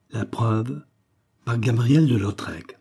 La preuve, par Gabriel de Lautrec.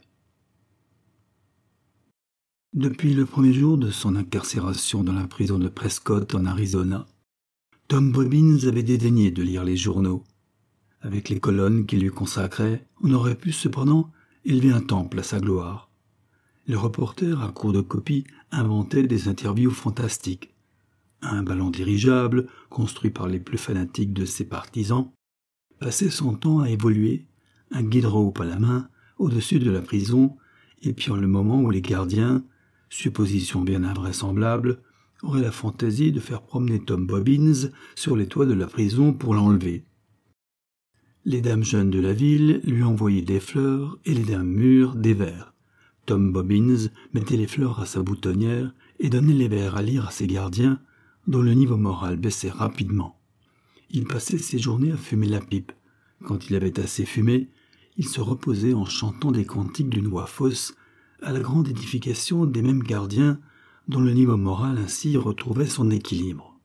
Depuis le premier jour de son incarcération dans la prison de Prescott en Arizona, Tom Bobbins avait dédaigné de lire les journaux. Avec les colonnes qu'il lui consacrait, on aurait pu cependant élever un temple à sa gloire. Les reporters, à court de copies, inventaient des interviews fantastiques. Un ballon dirigeable, construit par les plus fanatiques de ses partisans, passait son temps à évoluer, un guide rope à la main, au-dessus de la prison, épiant le moment où les gardiens, supposition bien invraisemblable, auraient la fantaisie de faire promener Tom Bobbins sur les toits de la prison pour l'enlever. Les dames jeunes de la ville lui envoyaient des fleurs et les dames mûres des vers. Tom Bobbins mettait les fleurs à sa boutonnière et donnait les vers à lire à ses gardiens, dont le niveau moral baissait rapidement. Il passait ses journées à fumer la pipe. Quand il avait assez fumé, il se reposait en chantant des cantiques d'une voix fausse, à la grande édification des mêmes gardiens, dont le niveau moral ainsi retrouvait son équilibre.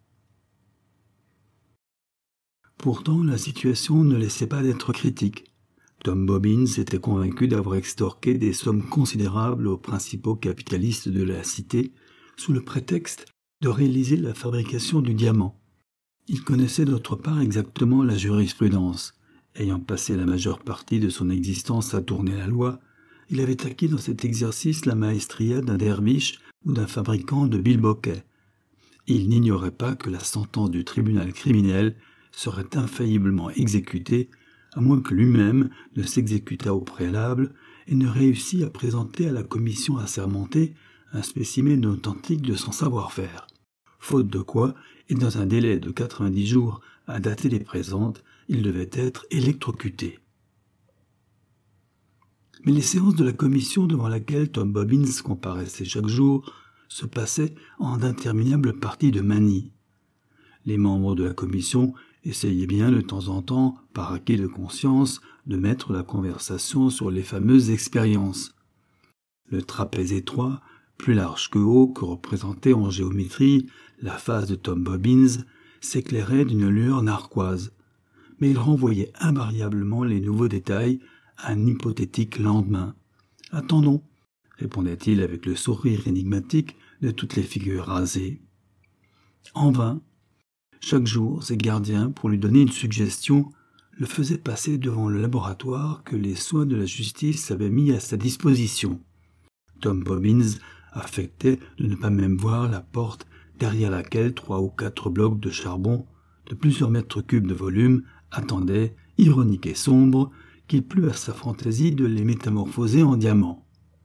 Pourtant, la situation ne laissait pas d'être critique. Tom Bobbins était convaincu d'avoir extorqué des sommes considérables aux principaux capitalistes de la cité, sous le prétexte de réaliser la fabrication du diamant. Il connaissait d'autre part exactement la jurisprudence. Ayant passé la majeure partie de son existence à tourner la loi, il avait acquis dans cet exercice la maestria d'un derviche ou d'un fabricant de bilboquets. Il n'ignorait pas que la sentence du tribunal criminel serait infailliblement exécutée, à moins que lui-même ne s'exécutât au préalable et ne réussît à présenter à la commission assermentée un spécimen authentique de son savoir-faire. Faute de quoi, et dans un délai de 90 jours à dater des présentes, il devait être électrocuté. Mais les séances de la commission devant laquelle Tom Bobbins comparaissait chaque jour se passaient en d'interminables parties de manie. Les membres de la commission essayaient bien de temps en temps, par acquis de conscience, de mettre la conversation sur les fameuses expériences. Le trapèze étroit, plus large que haut, que représentait en géométrie la face de Tom Bobbins, s'éclairait d'une lueur narquoise. Mais il renvoyait invariablement les nouveaux détails à un hypothétique lendemain. « Attendons », répondait-il avec le sourire énigmatique de toutes les figures rasées. En vain. Chaque jour, ses gardiens, pour lui donner une suggestion, le faisaient passer devant le laboratoire que les soins de la justice avaient mis à sa disposition. Tom Bobbins affectait de ne pas même voir la porte derrière laquelle 3 ou 4 blocs de charbon de plusieurs mètres cubes de volume attendaient, ironiques et sombres, qu'il plût à sa fantaisie de les métamorphoser en diamants.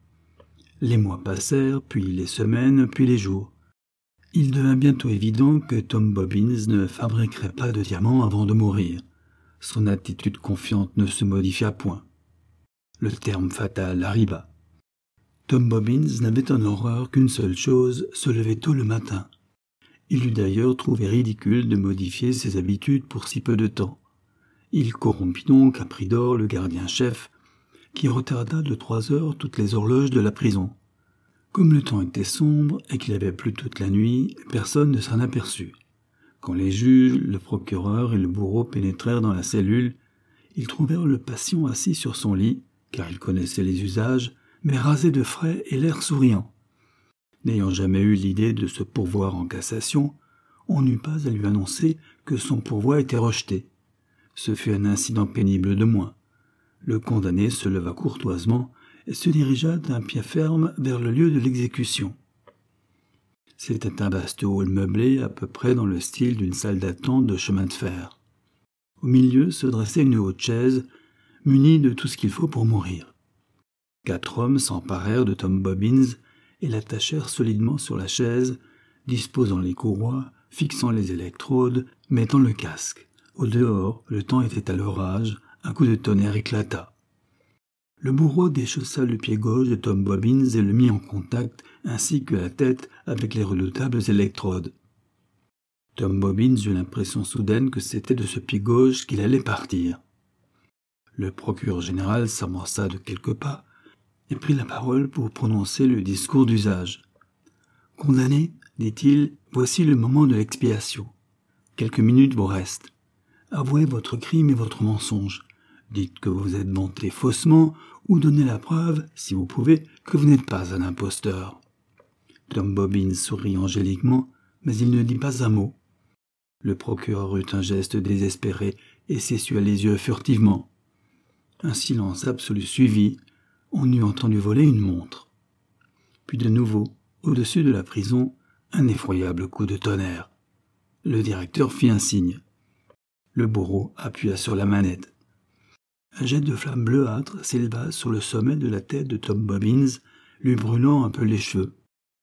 Les mois passèrent, puis les semaines, puis les jours. Il devint bientôt évident que Tom Bobbins ne fabriquerait pas de diamants avant de mourir. Son attitude confiante ne se modifia point. Le terme fatal arriva. Tom Bobbins n'avait en horreur qu'une seule chose, se lever tôt le matin. Il eût d'ailleurs trouvé ridicule de modifier ses habitudes pour si peu de temps. Il corrompit donc à prix d'or le gardien-chef, qui retarda de 3 heures toutes les horloges de la prison. Comme le temps était sombre et qu'il avait plu toute la nuit, personne ne s'en aperçut. Quand les juges, le procureur et le bourreau pénétrèrent dans la cellule, ils trouvèrent le patient assis sur son lit, car il connaissait les usages, mais rasé de frais et l'air souriant. N'ayant jamais eu l'idée de se pourvoir en cassation, on n'eut pas à lui annoncer que son pourvoi était rejeté. Ce fut un incident pénible de moins. Le condamné se leva courtoisement et se dirigea d'un pied ferme vers le lieu de l'exécution. C'était un vaste hall meublé à peu près dans le style d'une salle d'attente de chemin de fer. Au milieu se dressait une haute chaise, munie de tout ce qu'il faut pour mourir. 4 hommes s'emparèrent de Tom Bobbins et l'attachèrent solidement sur la chaise, disposant les courroies, fixant les électrodes, mettant le casque. Au dehors, le temps était à l'orage, un coup de tonnerre éclata. Le bourreau déchaussa le pied gauche de Tom Bobbins et le mit en contact, ainsi que la tête, avec les redoutables électrodes. Tom Bobbins eut l'impression soudaine que c'était de ce pied gauche qu'il allait partir. Le procureur général s'avança de quelques pas et prit la parole pour prononcer le discours d'usage. « Condamné, dit-il, voici le moment de l'expiation. Quelques minutes vous restent. Avouez votre crime et votre mensonge. dites que vous êtes monté faussement ou donnez la preuve, si vous pouvez, que vous n'êtes pas un imposteur. Tom Bobbins sourit angéliquement, mais il ne dit pas un mot. Le procureur eut un geste désespéré et s'essuia les yeux furtivement. Un silence absolu suivit. On eût entendu voler une montre. Puis de nouveau, au-dessus de la prison, un effroyable coup de tonnerre. Le directeur fit un signe. Le bourreau appuya sur la manette. Un jet de flamme bleuâtre s'éleva sur le sommet de la tête de Tom Bobbins, lui brûlant un peu les cheveux.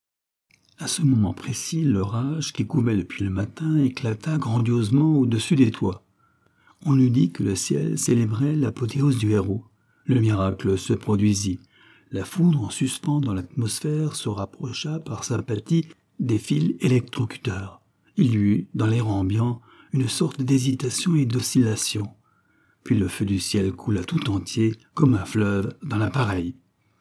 À ce moment précis, l'orage qui couvait depuis le matin éclata grandiosement au-dessus des toits. On eût dit que le ciel célébrait l'apothéose du héros. Le miracle se produisit. La foudre en suspens dans l'atmosphère se rapprocha par sympathie des fils électrocuteurs. Il y eut, dans l'air ambiant, une sorte d'hésitation et d'oscillation. Puis le feu du ciel coula tout entier, comme un fleuve, dans l'appareil.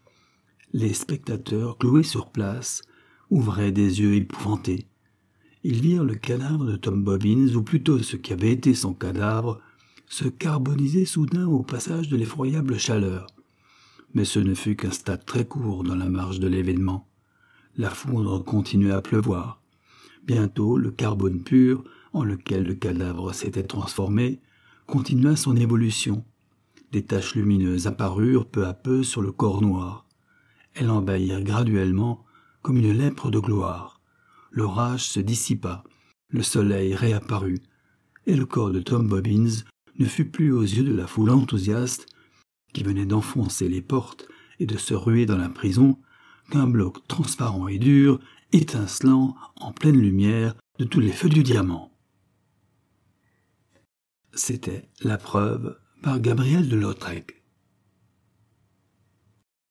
Les spectateurs, cloués sur place, ouvraient des yeux épouvantés. Ils virent le cadavre de Tom Bobbins, ou plutôt ce qui avait été son cadavre, se carboniser soudain au passage de l'effroyable chaleur. Mais ce ne fut qu'un stade très court dans la marche de l'événement. La foudre continuait à pleuvoir. Bientôt, le carbone pur, en lequel le cadavre s'était transformé, continua son évolution. Des taches lumineuses apparurent peu à peu sur le corps noir. Elles envahirent graduellement comme une lèpre de gloire. L'orage se dissipa, le soleil réapparut, et le corps de Tom Bobbins ne fut plus aux yeux de la foule enthousiaste qui venait d'enfoncer les portes et de se ruer dans la prison qu'un bloc transparent et dur, étincelant en pleine lumière de tous les feux du diamant. C'était La Preuve par Gabriel de Lautrec.